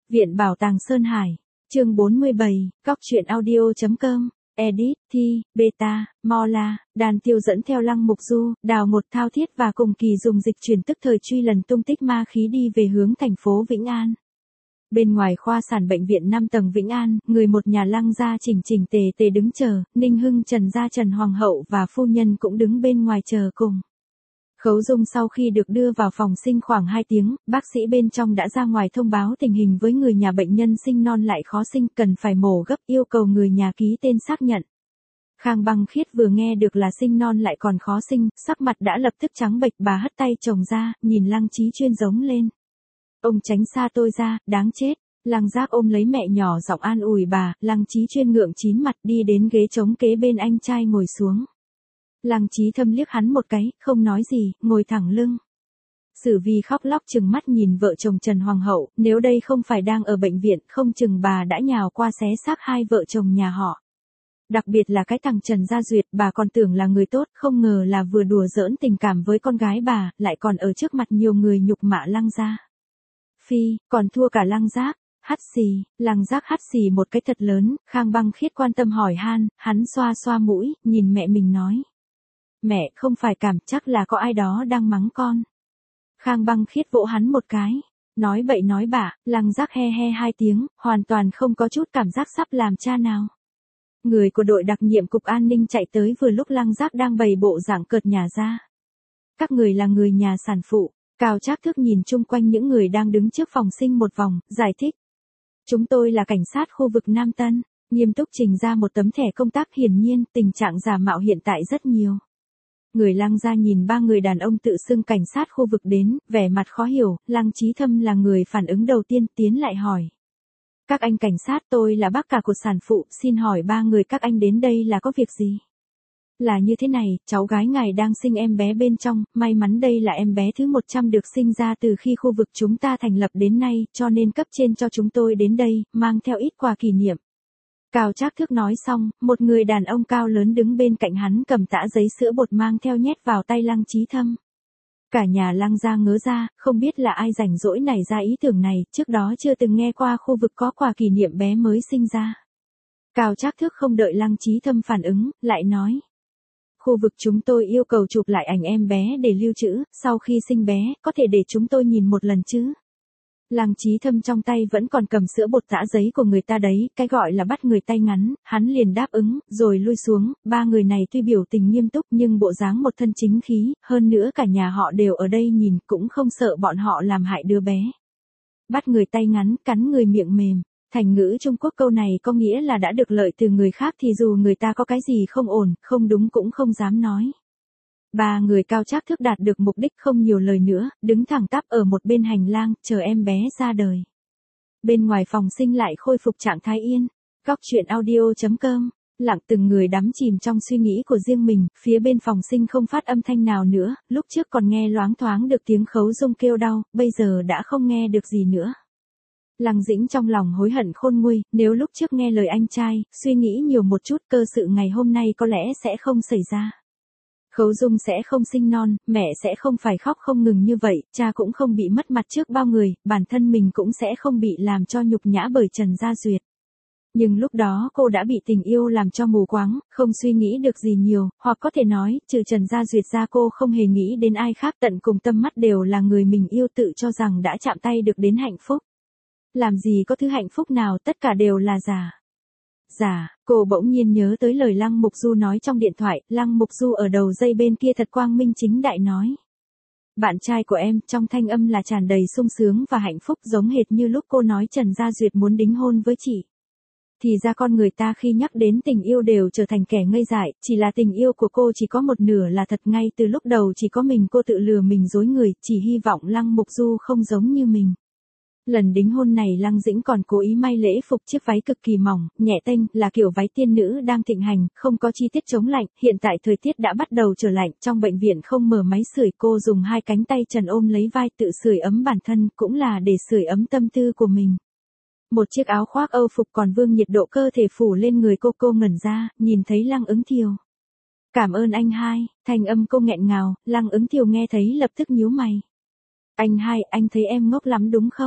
Viện Bảo tàng Sơn Hải, chương 47, Cóc truyện audio.com, edit, thi, beta, Mola, Đan Tiêu dẫn theo Lăng Mục Du, Đào một thao thiết và cùng kỳ dùng dịch chuyển tức thời truy lần tung tích ma khí đi về hướng thành phố Vĩnh An. Bên ngoài khoa sản bệnh viện 5 tầng Vĩnh An, người một nhà Lăng gia chỉnh chỉnh tề tề đứng chờ, Ninh Hưng Trần gia Trần Hoàng hậu và phu nhân cũng đứng bên ngoài chờ cùng. Khấu Dung sau khi được đưa vào phòng sinh khoảng 2 tiếng, bác sĩ bên trong đã ra ngoài thông báo tình hình với người nhà bệnh nhân sinh non lại khó sinh cần phải mổ gấp yêu cầu người nhà ký tên xác nhận. Khang Băng Khiết vừa nghe được là sinh non lại còn khó sinh, sắc mặt đã lập tức trắng bệch, bà hất tay chồng ra, nhìn Lăng Chí Chuyên giống lên. Ông tránh xa tôi ra, đáng chết. Lăng Giác ôm lấy mẹ nhỏ giọng an ủi bà, Lăng Chí Chuyên ngượng chín mặt đi đến ghế trống kế bên anh trai ngồi xuống. Lăng Chí Thâm liếc hắn một cái, không nói gì, ngồi thẳng lưng. Sử Vi khóc lóc trừng mắt nhìn vợ chồng Trần Hoàng hậu, nếu đây không phải đang ở bệnh viện, không chừng bà đã nhào qua xé xác hai vợ chồng nhà họ. Đặc biệt là cái thằng Trần Gia Duyệt, bà còn tưởng là người tốt, không ngờ là vừa đùa giỡn tình cảm với con gái bà, lại còn ở trước mặt nhiều người nhục mạ Lăng gia. Phi, còn thua cả Lăng Giác. Hắt xì, Lăng Giác hắt xì một cái thật lớn, Khang Băng Khiết quan tâm hỏi han, hắn xoa xoa mũi, nhìn mẹ mình nói. Mẹ, không phải cảm, chắc là có ai đó đang mắng con. Khang Băng Khiết vỗ hắn một cái. Nói bậy nói bạ, Lăng Giác he he 2 tiếng, hoàn toàn không có chút cảm giác sắp làm cha nào. Người của đội đặc nhiệm cục an ninh chạy tới vừa lúc Lăng Giác đang bày bộ dạng cợt nhả ra. Các người là người nhà sản phụ. Cao Trác Thức nhìn chung quanh những người đang đứng trước phòng sinh một vòng, giải thích. Chúng tôi là cảnh sát khu vực Nam Tân, nghiêm túc trình ra một tấm thẻ công tác, hiển nhiên tình trạng giả mạo hiện tại rất nhiều. Người Lăng gia nhìn 3 người đàn ông tự xưng cảnh sát khu vực đến, vẻ mặt khó hiểu, Lăng Chí Thâm là người phản ứng đầu tiên tiến lại hỏi. Các anh cảnh sát, tôi là bác cả của sản phụ, xin hỏi 3 người các anh đến đây là có việc gì? Là như thế này, cháu gái ngài đang sinh em bé bên trong, may mắn đây là em bé thứ 100 được sinh ra từ khi khu vực chúng ta thành lập đến nay, cho nên cấp trên cho chúng tôi đến đây, mang theo ít quà kỷ niệm. Cao Trác Thức nói xong, một người đàn ông cao lớn đứng bên cạnh hắn cầm tã giấy sữa bột mang theo nhét vào tay Lăng Chí Thâm. Cả nhà Lăng gia ngớ ra, không biết là ai rảnh rỗi nảy ra ý tưởng này, trước đó chưa từng nghe qua khu vực có quà kỷ niệm bé mới sinh ra. Cao Trác Thức không đợi Lăng Chí Thâm phản ứng, lại nói. Khu vực chúng tôi yêu cầu chụp lại ảnh em bé để lưu trữ, sau khi sinh bé, có thể để chúng tôi nhìn một lần chứ? Lăng Chí Thâm trong tay vẫn còn cầm sữa bột tã giấy của người ta đấy, cái gọi là bắt người tay ngắn, hắn liền đáp ứng, rồi lui xuống, 3 người này tuy biểu tình nghiêm túc nhưng bộ dáng một thân chính khí, hơn nữa cả nhà họ đều ở đây nhìn, cũng không sợ bọn họ làm hại đứa bé. Bắt người tay ngắn, cắn người miệng mềm. Thành ngữ Trung Quốc câu này có nghĩa là đã được lợi từ người khác thì dù người ta có cái gì không ổn, không đúng cũng không dám nói. 3 người Cao Trác Thức đạt được mục đích không nhiều lời nữa, đứng thẳng tắp ở một bên hành lang, chờ em bé ra đời. Bên ngoài phòng sinh lại khôi phục trạng thái yên. Cóc truyện audio.com, lặng từng người đắm chìm trong suy nghĩ của riêng mình, phía bên phòng sinh không phát âm thanh nào nữa, lúc trước còn nghe loáng thoáng được tiếng Khấu Dung kêu đau, bây giờ đã không nghe được gì nữa. Lăng Dĩnh trong lòng hối hận khôn nguôi, nếu lúc trước nghe lời anh trai, suy nghĩ nhiều một chút cơ sự ngày hôm nay có lẽ sẽ không xảy ra. Khấu Dung sẽ không sinh non, mẹ sẽ không phải khóc không ngừng như vậy, cha cũng không bị mất mặt trước bao người, bản thân mình cũng sẽ không bị làm cho nhục nhã bởi Trần Gia Duyệt. Nhưng lúc đó cô đã bị tình yêu làm cho mù quáng, không suy nghĩ được gì nhiều, hoặc có thể nói, trừ Trần Gia Duyệt ra cô không hề nghĩ đến ai khác, tận cùng tâm mắt đều là người mình yêu, tự cho rằng đã chạm tay được đến hạnh phúc. Làm gì có thứ hạnh phúc nào, tất cả đều là giả. Giả, cô bỗng nhiên nhớ tới lời Lăng Mục Du nói trong điện thoại, Lăng Mục Du ở đầu dây bên kia thật quang minh chính đại nói. Bạn trai của em, trong thanh âm là tràn đầy sung sướng và hạnh phúc giống hệt như lúc cô nói Trần Gia Duyệt muốn đính hôn với chị. Thì ra con người ta khi nhắc đến tình yêu đều trở thành kẻ ngây dại, chỉ là tình yêu của cô chỉ có một nửa là thật, ngay từ lúc đầu chỉ có mình cô tự lừa mình dối người, chỉ hy vọng Lăng Mục Du không giống như mình. Lần đính hôn này Lăng Dĩnh còn cố ý may lễ phục chiếc váy cực kỳ mỏng, nhẹ tênh, là kiểu váy tiên nữ đang thịnh hành, không có chi tiết chống lạnh, hiện tại thời tiết đã bắt đầu trở lạnh, trong bệnh viện không mở máy sưởi, cô dùng 2 cánh tay trần ôm lấy vai tự sưởi ấm bản thân, cũng là để sưởi ấm tâm tư của mình. Một chiếc áo khoác Âu phục còn vương nhiệt độ cơ thể phủ lên người cô ngẩn ra, nhìn thấy Lăng Ứng Thiều. Cảm ơn anh hai, thanh âm cô nghẹn ngào, Lăng Ứng Thiều nghe thấy lập tức nhíu mày. Anh hai, anh thấy em ngốc lắm đúng không?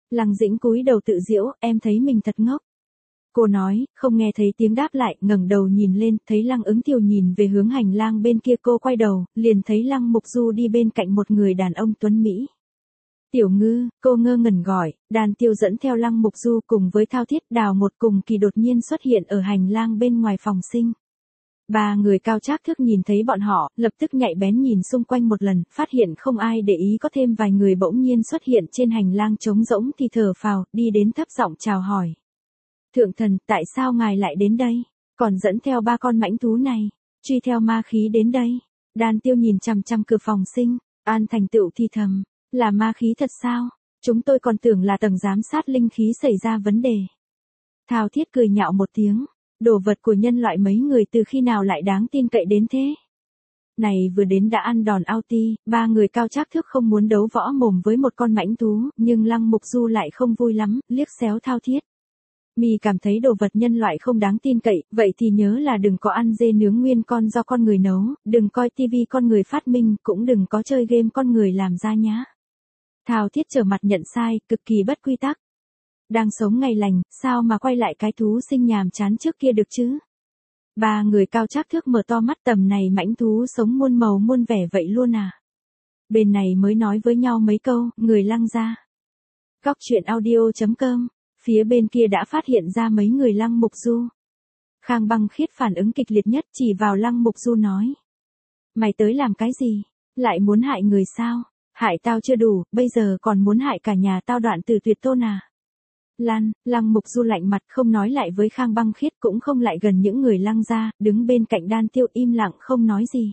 Lăng Dĩnh cúi đầu tự giễu, em thấy mình thật ngốc. Cô nói, không nghe thấy tiếng đáp lại, ngẩng đầu nhìn lên, thấy Lăng Ứng Thiều nhìn về hướng hành lang bên kia, cô quay đầu, liền thấy Lăng Mục Du đi bên cạnh một người đàn ông tuấn Mỹ. Tiểu Ngư, cô ngơ ngẩn gọi, Đan Tiêu dẫn theo Lăng Mục Du cùng với Thao Thiết, Đào Một cùng Kỳ đột nhiên xuất hiện ở hành lang bên ngoài phòng sinh. Ba người cao trác thước nhìn thấy bọn họ, lập tức nhạy bén nhìn xung quanh một lần, phát hiện không ai để ý, có thêm vài người bỗng nhiên xuất hiện trên hành lang trống rỗng thì thở phào, đi đến thấp giọng chào hỏi. Thượng thần, tại sao ngài lại đến đây? Còn dẫn theo ba con mãnh thú này, truy theo ma khí đến đây. Đan Tiêu nhìn chằm chằm cửa phòng sinh, An Thành Tựu thì thầm, là ma khí thật sao? Chúng tôi còn tưởng là tầng giám sát linh khí xảy ra vấn đề. Thao Thiết cười nhạo một tiếng, đồ vật của nhân loại mấy người từ khi nào lại đáng tin cậy đến thế? Này vừa đến đã ăn đòn ao ti, ba người cao trác thước không muốn đấu võ mồm với một con mãnh thú, nhưng Lăng Mục Du lại không vui lắm, liếc xéo Thao Thiết. Mi cảm thấy đồ vật nhân loại không đáng tin cậy, vậy thì nhớ là đừng có ăn dê nướng nguyên con do con người nấu, đừng coi tivi con người phát minh, cũng đừng có chơi game con người làm ra nhá. Thao Thiết trở mặt nhận sai, cực kỳ bất quy tắc. Đang sống ngày lành, sao mà quay lại cái thú sinh nhàm chán trước kia được chứ? Ba người cao trác thước mở to mắt, tầm này mãnh thú sống muôn màu muôn vẻ vậy luôn à? Bên này mới nói với nhau mấy câu, người lăng ra. Góc truyện audio.com, phía bên kia đã phát hiện ra mấy người Lăng Mục Du. Khang Băng Khiết phản ứng kịch liệt nhất, chỉ vào Lăng Mục Du nói. Mày tới làm cái gì? Lại muốn hại người sao? Hại tao chưa đủ, bây giờ còn muốn hại cả nhà tao Đoạn Tử Tuyệt Tôn à? Lăng Mục Du lạnh mặt không nói lại với Khang Băng Khiết, cũng không lại gần những người Lăng ra, đứng bên cạnh Đan Tiêu im lặng không nói gì.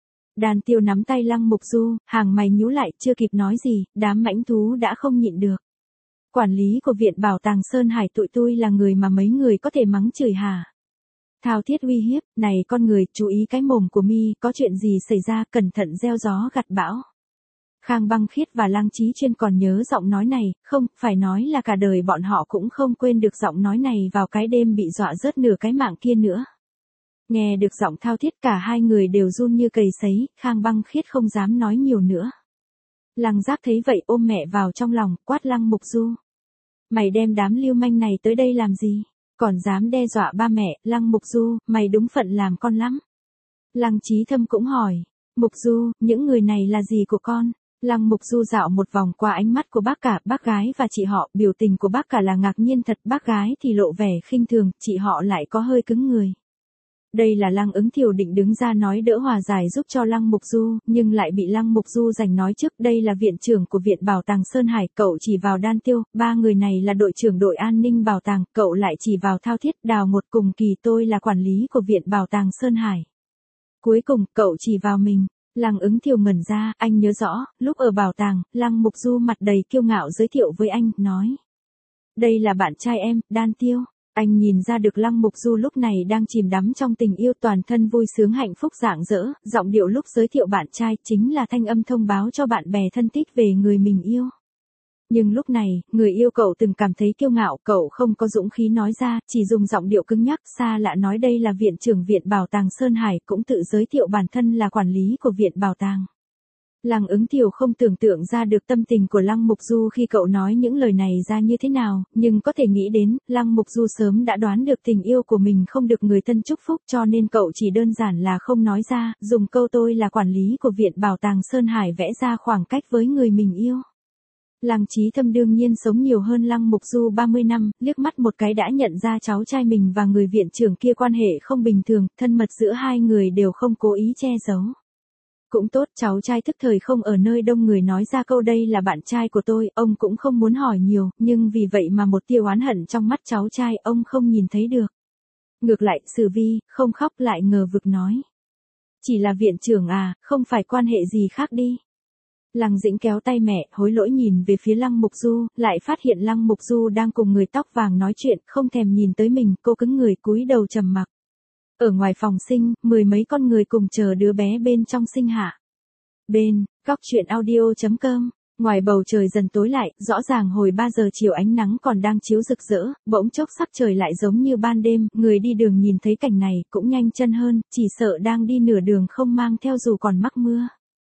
Đan Tiêu nắm tay Lăng Mục Du, hàng mày nhíu lại, chưa kịp nói gì, đám mãnh thú đã không nhịn được. Quản lý của Viện Bảo tàng Sơn Hải tụi tôi là người mà mấy người có thể mắng chửi hả? Thao Thiết uy hiếp, này con người, chú ý cái mồm của mi, có chuyện gì xảy ra, cẩn thận gieo gió gặt bão. Khang Băng Khiết và Lăng Chí Chuyên còn nhớ giọng nói này, không, phải nói là cả đời bọn họ cũng không quên được giọng nói này vào cái đêm bị dọa rớt nửa cái mạng kia nữa. Nghe được giọng Thao Thiết cả hai người đều run như cầy sấy, Khang Băng Khiết không dám nói nhiều nữa. Lăng Giác thấy vậy ôm mẹ vào trong lòng, quát Lăng Mục Du. Mày đem đám lưu manh này tới đây làm gì? Còn dám đe dọa ba mẹ, Lăng Mục Du, mày đúng phận làm con lắm. Lăng Chí Thâm cũng hỏi, Mục Du, những người này là gì của con? Lăng Mục Du dạo một vòng qua ánh mắt của bác cả, bác gái và chị họ, biểu tình của bác cả là ngạc nhiên thật, bác gái thì lộ vẻ khinh thường, chị họ lại có hơi cứng người. Đây là Lăng Ứng Thiều định đứng ra nói đỡ hòa giải giúp cho Lăng Mục Du, nhưng lại bị Lăng Mục Du giành nói trước, đây là viện trưởng của Viện Bảo tàng Sơn Hải, cậu chỉ vào Đan Tiêu, ba người này là đội trưởng đội an ninh bảo tàng, cậu lại chỉ vào Thao Thiết, Đào Một cùng Kỳ, tôi là quản lý của Viện Bảo tàng Sơn Hải. Cuối cùng, cậu chỉ vào mình. Lăng Ứng Thiều ngẩn ra, anh nhớ rõ, lúc ở bảo tàng, Lăng Mục Du mặt đầy kiêu ngạo giới thiệu với anh, nói. Đây là bạn trai em, Đan Tiêu. Anh nhìn ra được Lăng Mục Du lúc này đang chìm đắm trong tình yêu, toàn thân vui sướng hạnh phúc rạng rỡ, giọng điệu lúc giới thiệu bạn trai chính là thanh âm thông báo cho bạn bè thân thích về người mình yêu. Nhưng lúc này, người yêu cậu từng cảm thấy kiêu ngạo, cậu không có dũng khí nói ra, chỉ dùng giọng điệu cứng nhắc, xa lạ nói đây là viện trưởng Viện Bảo tàng Sơn Hải, cũng tự giới thiệu bản thân là quản lý của Viện Bảo tàng. Lăng Ứng Thiều không tưởng tượng ra được tâm tình của Lăng Mục Du khi cậu nói những lời này ra như thế nào, nhưng có thể nghĩ đến, Lăng Mục Du sớm đã đoán được tình yêu của mình không được người thân chúc phúc, cho nên cậu chỉ đơn giản là không nói ra, dùng câu tôi là quản lý của Viện Bảo tàng Sơn Hải vẽ ra khoảng cách với người mình yêu. Lăng Chí Thâm đương nhiên sống nhiều hơn Lăng Mục Du 30 năm, liếc mắt một cái đã nhận ra cháu trai mình và người viện trưởng kia quan hệ không bình thường, thân mật giữa hai người đều không cố ý che giấu. Cũng tốt, cháu trai thức thời không ở nơi đông người nói ra câu đây là bạn trai của tôi, ông cũng không muốn hỏi nhiều, nhưng vì vậy mà một tia oán hận trong mắt cháu trai ông không nhìn thấy được. Ngược lại, Sử Vi, không khóc lại ngờ vực nói. Chỉ là viện trưởng à, không phải quan hệ gì khác đi. Lăng Dĩnh kéo tay mẹ, hối lỗi nhìn về phía Lăng Mục Du, lại phát hiện Lăng Mục Du đang cùng người tóc vàng nói chuyện, không thèm nhìn tới mình, cô cứng người cúi đầu trầm mặc. Ở ngoài phòng sinh, mười mấy con người cùng chờ đứa bé bên trong sinh hạ. Bên, góc truyện audio.com, ngoài bầu trời dần tối lại, rõ ràng hồi 3 giờ chiều ánh nắng còn đang chiếu rực rỡ, bỗng chốc sắc trời lại giống như ban đêm, người đi đường nhìn thấy cảnh này cũng nhanh chân hơn, chỉ sợ đang đi nửa đường không mang theo dù còn mắc mưa.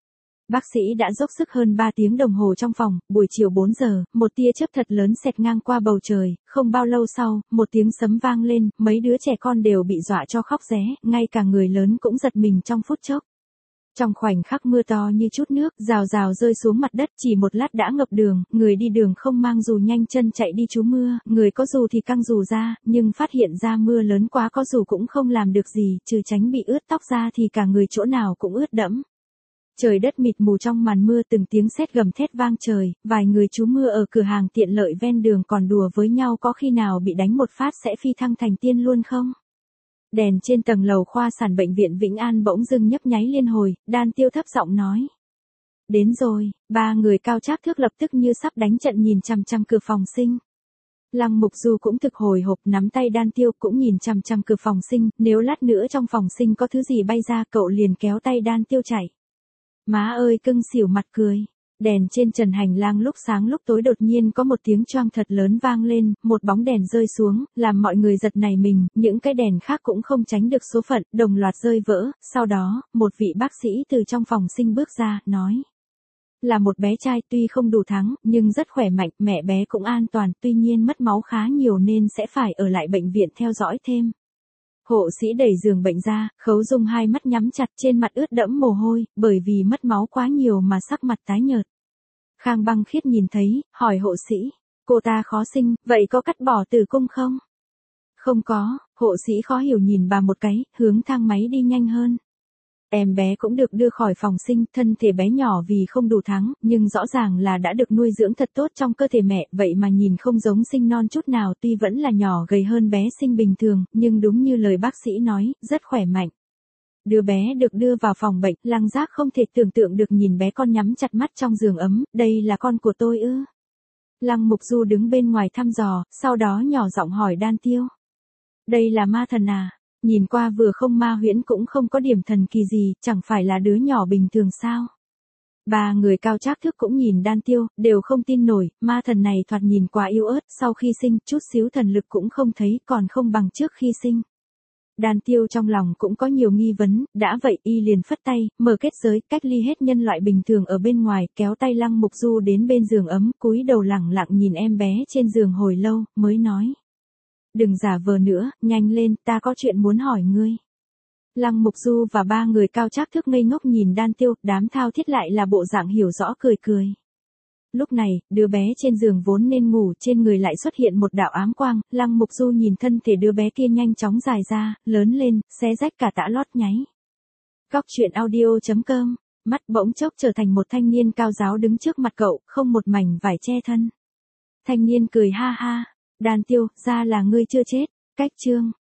Bác sĩ đã dốc sức hơn 3 tiếng đồng hồ trong phòng, buổi chiều 4 giờ, một tia chớp thật lớn xẹt ngang qua bầu trời, không bao lâu sau, một tiếng sấm vang lên, mấy đứa trẻ con đều bị dọa cho khóc ré, ngay cả người lớn cũng giật mình trong phút chốc. Trong khoảnh khắc mưa to như chút nước, rào rào rơi xuống mặt đất, chỉ một lát đã ngập đường, người đi đường không mang dù nhanh chân chạy đi trú mưa, người có dù thì căng dù ra, nhưng phát hiện ra mưa lớn quá có dù cũng không làm được gì, trừ tránh bị ướt tóc ra thì cả người chỗ nào cũng ướt đẫm. Trời đất mịt mù trong màn mưa, từng tiếng sét gầm thét vang trời, vài người trú mưa ở cửa hàng tiện lợi ven đường còn đùa với nhau có khi nào bị đánh một phát sẽ phi thăng thành tiên luôn không? Đèn trên tầng lầu khoa sản bệnh viện Vĩnh An bỗng dưng nhấp nháy liên hồi, Đan Tiêu thấp giọng nói. Đến rồi, ba người cao trác thước lập tức như sắp đánh trận nhìn chằm chằm cửa phòng sinh. Lăng Mục Du cũng thực hồi hộp nắm tay Đan Tiêu cũng nhìn chằm chằm cửa phòng sinh, nếu lát nữa trong phòng sinh có thứ gì bay ra cậu liền kéo tay Đan Tiêu chạy. Má ơi cưng xỉu mặt cười. Đèn trên trần hành lang lúc sáng lúc tối đột nhiên có một tiếng choang thật lớn vang lên, một bóng đèn rơi xuống, làm mọi người giật nảy mình, những cái đèn khác cũng không tránh được số phận, đồng loạt rơi vỡ, sau đó, một vị bác sĩ từ trong phòng sinh bước ra, nói. Là một bé trai tuy không đủ tháng, nhưng rất khỏe mạnh, mẹ bé cũng an toàn, tuy nhiên mất máu khá nhiều nên sẽ phải ở lại bệnh viện theo dõi thêm. Hộ sĩ đẩy giường bệnh ra, Khấu Dung hai mắt nhắm chặt trên mặt ướt đẫm mồ hôi, bởi vì mất máu quá nhiều mà sắc mặt tái nhợt. Khang Băng Khiết nhìn thấy, hỏi hộ sĩ, cô ta khó sinh, vậy có cắt bỏ tử cung không? Không có, hộ sĩ khó hiểu nhìn bà một cái, hướng thang máy đi nhanh hơn. Em bé cũng được đưa khỏi phòng sinh, thân thể bé nhỏ vì không đủ tháng, nhưng rõ ràng là đã được nuôi dưỡng thật tốt trong cơ thể mẹ, vậy mà nhìn không giống sinh non chút nào, tuy vẫn là nhỏ gầy hơn bé sinh bình thường, nhưng đúng như lời bác sĩ nói, rất khỏe mạnh. Đứa bé được đưa vào phòng bệnh, Lăng Giác không thể tưởng tượng được nhìn bé con nhắm chặt mắt trong giường ấm, đây là con của tôi ư? Lăng Mục Du đứng bên ngoài thăm dò, sau đó nhỏ giọng hỏi Đan Tiêu. Đây là ma thần à? Nhìn qua vừa không ma huyễn cũng không có điểm thần kỳ gì, chẳng phải là đứa nhỏ bình thường sao? Ba người cao trác thước cũng nhìn Đan Tiêu, đều không tin nổi, ma thần này thoạt nhìn quá yếu ớt, sau khi sinh, chút xíu thần lực cũng không thấy, còn không bằng trước khi sinh. Đan Tiêu trong lòng cũng có nhiều nghi vấn, đã vậy y liền phất tay, mở kết giới, cách ly hết nhân loại bình thường ở bên ngoài, kéo tay Lăng Mục Du đến bên giường ấm, cúi đầu lẳng lặng nhìn em bé trên giường hồi lâu, mới nói. Đừng giả vờ nữa, nhanh lên, ta có chuyện muốn hỏi ngươi. Lăng Mục Du và ba người cao trác thước ngây ngốc nhìn Đan Tiêu, đám thao thiết lại là bộ dạng hiểu rõ cười cười. Lúc này, đứa bé trên giường vốn nên ngủ, trên người lại xuất hiện một đạo ám quang, Lăng Mục Du nhìn thân thể đứa bé kia nhanh chóng dài ra, lớn lên, xé rách cả tã lót nháy. Góc truyện audio.com, mắt bỗng chốc trở thành một thanh niên cao giáo đứng trước mặt cậu, không một mảnh vải che thân. Thanh niên cười ha ha, Đan Tiêu, ra là ngươi chưa chết, cách chương.